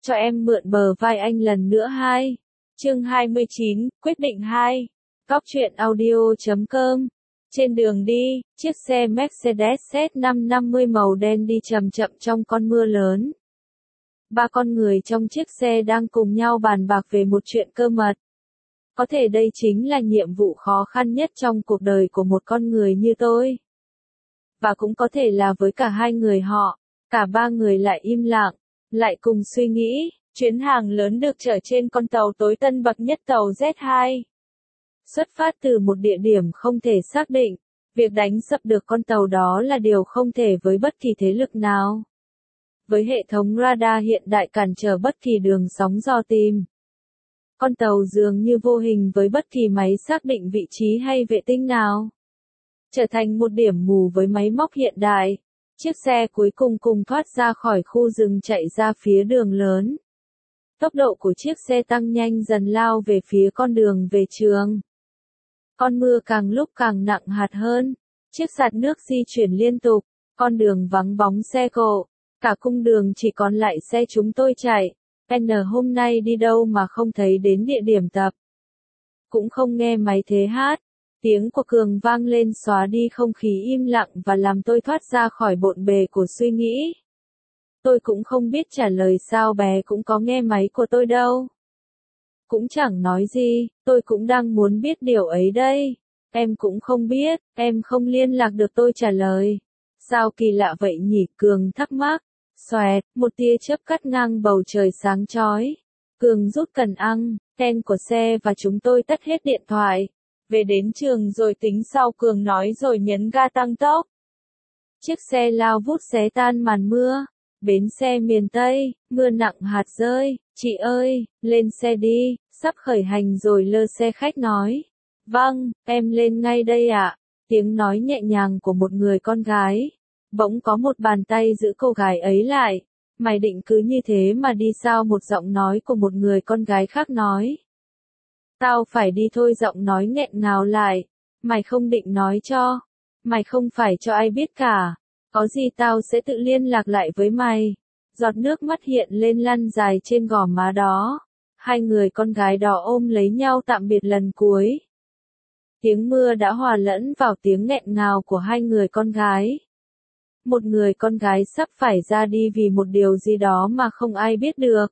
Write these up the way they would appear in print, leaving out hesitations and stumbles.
Cho em mượn bờ vai anh lần nữa 2. Chương 29, quyết định 2. Cóc truyện audio.com. Trên đường đi, chiếc xe Mercedes Z550 màu đen đi chậm chậm trong con mưa lớn. Ba con người trong chiếc xe đang cùng nhau bàn bạc về một chuyện cơ mật. Có thể đây chính là nhiệm vụ khó khăn nhất trong cuộc đời của một con người như tôi. Và cũng có thể là với cả hai người họ, cả ba người lại im lặng, lại cùng suy nghĩ. Chuyến hàng lớn được chở trên con tàu tối tân bậc nhất tàu Z2. Xuất phát từ một địa điểm không thể xác định, việc đánh sập được con tàu đó là điều không thể với bất kỳ thế lực nào. Với hệ thống radar hiện đại cản trở bất kỳ đường sóng dò tìm. Con tàu dường như vô hình với bất kỳ máy xác định vị trí hay vệ tinh nào. Trở thành một điểm mù với máy móc hiện đại, chiếc xe cuối cùng thoát ra khỏi khu rừng chạy ra phía đường lớn. Tốc độ của chiếc xe tăng nhanh dần lao về phía con đường về trường. Con mưa càng lúc càng nặng hạt hơn, chiếc sạt nước di chuyển liên tục, con đường vắng bóng xe cộ, cả cung đường chỉ còn lại xe chúng tôi chạy. Hôm nay đi đâu mà không thấy đến địa điểm tập. Cũng không nghe máy thế hát, tiếng của Cường vang lên xóa đi không khí im lặng và làm tôi thoát ra khỏi bộn bề của suy nghĩ. Tôi cũng không biết trả lời sao bé cũng có nghe máy của tôi đâu. Cũng chẳng nói gì, tôi cũng đang muốn biết điều ấy đây. Em cũng không biết, em không liên lạc được tôi trả lời. Sao kỳ lạ vậy nhỉ? Cường thắc mắc. Xoẹt, một tia chớp cắt ngang bầu trời sáng chói. Cường rút cần ăng, ten của xe và chúng tôi tắt hết điện thoại. Về đến trường rồi tính sau, Cường nói rồi nhấn ga tăng tốc. Chiếc xe lao vút xé tan màn mưa. Bến xe miền Tây, mưa nặng hạt rơi. Chị ơi, lên xe đi, sắp khởi hành rồi. Lơ xe khách nói. Vâng, em lên ngay đây ạ. Tiếng nói nhẹ nhàng của một người con gái. Bỗng có một bàn tay giữ cô gái ấy lại. Mày định cứ như thế mà đi sao? Một giọng nói của một người con gái khác nói. Tao phải đi thôi. Giọng nói nghẹn ngào lại. Mày không định nói cho. Mày không phải cho ai biết cả. Có gì tao sẽ tự liên lạc lại với mày. Giọt nước mắt hiện lên lăn dài trên gò má đó. Hai người con gái đó ôm lấy nhau tạm biệt lần cuối. Tiếng mưa đã hòa lẫn vào tiếng nghẹn ngào của hai người con gái. Một người con gái sắp phải ra đi vì một điều gì đó mà không ai biết được.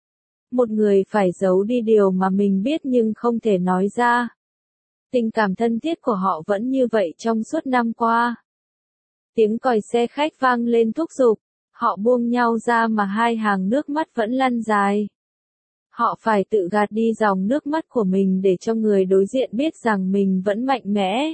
Một người phải giấu đi điều mà mình biết nhưng không thể nói ra. Tình cảm thân thiết của họ vẫn như vậy trong suốt năm qua. Tiếng còi xe khách vang lên thúc giục. Họ buông nhau ra mà hai hàng nước mắt vẫn lăn dài. Họ phải tự gạt đi dòng nước mắt của mình để cho người đối diện biết rằng mình vẫn mạnh mẽ.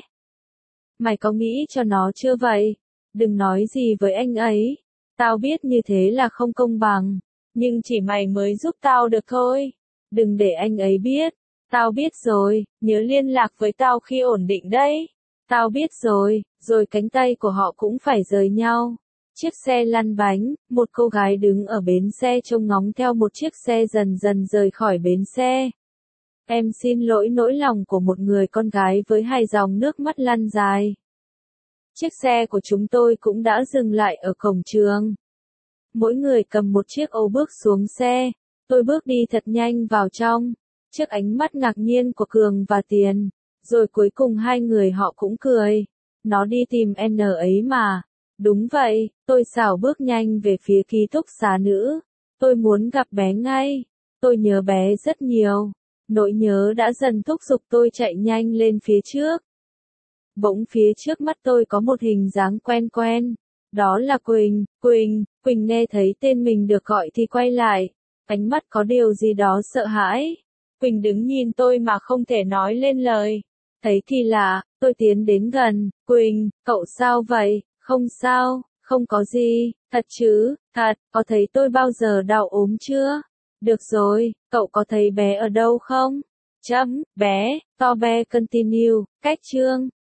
Mày có nghĩ cho nó chưa vậy? Đừng nói gì với anh ấy. Tao biết như thế là không công bằng. Nhưng chỉ mày mới giúp tao được thôi. Đừng để anh ấy biết. Tao biết rồi, nhớ liên lạc với tao khi ổn định đấy. Tao biết rồi, rồi cánh tay của họ cũng phải rời nhau. Chiếc xe lăn bánh, một cô gái đứng ở bến xe trông ngóng theo một chiếc xe dần dần rời khỏi bến xe. Em xin lỗi nỗi lòng của một người con gái với hai dòng nước mắt lăn dài. Chiếc xe của chúng tôi cũng đã dừng lại ở cổng trường. Mỗi người cầm một chiếc ô bước xuống xe. Tôi bước đi thật nhanh vào trong. Trước ánh mắt ngạc nhiên của Cường và Tiền. Rồi cuối cùng hai người họ cũng cười. Nó đi tìm N ấy mà. Đúng vậy, tôi xảo bước nhanh về phía ký túc xá nữ. Tôi muốn gặp bé ngay. Tôi nhớ bé rất nhiều. Nỗi nhớ đã dần thúc giục tôi chạy nhanh lên phía trước. Bỗng phía trước mắt tôi có một hình dáng quen quen. Đó là Quỳnh. Quỳnh nghe thấy tên mình được gọi thì quay lại. Ánh mắt có điều gì đó sợ hãi. Quỳnh đứng nhìn tôi mà không thể nói lên lời. Thấy kỳ lạ, tôi tiến đến gần. Quỳnh, cậu sao vậy? Không sao, không có gì. Thật chứ, thật, có thấy tôi bao giờ đau ốm chưa? Được rồi, cậu có thấy bé ở đâu không? Bé, to bé continue, cách chương.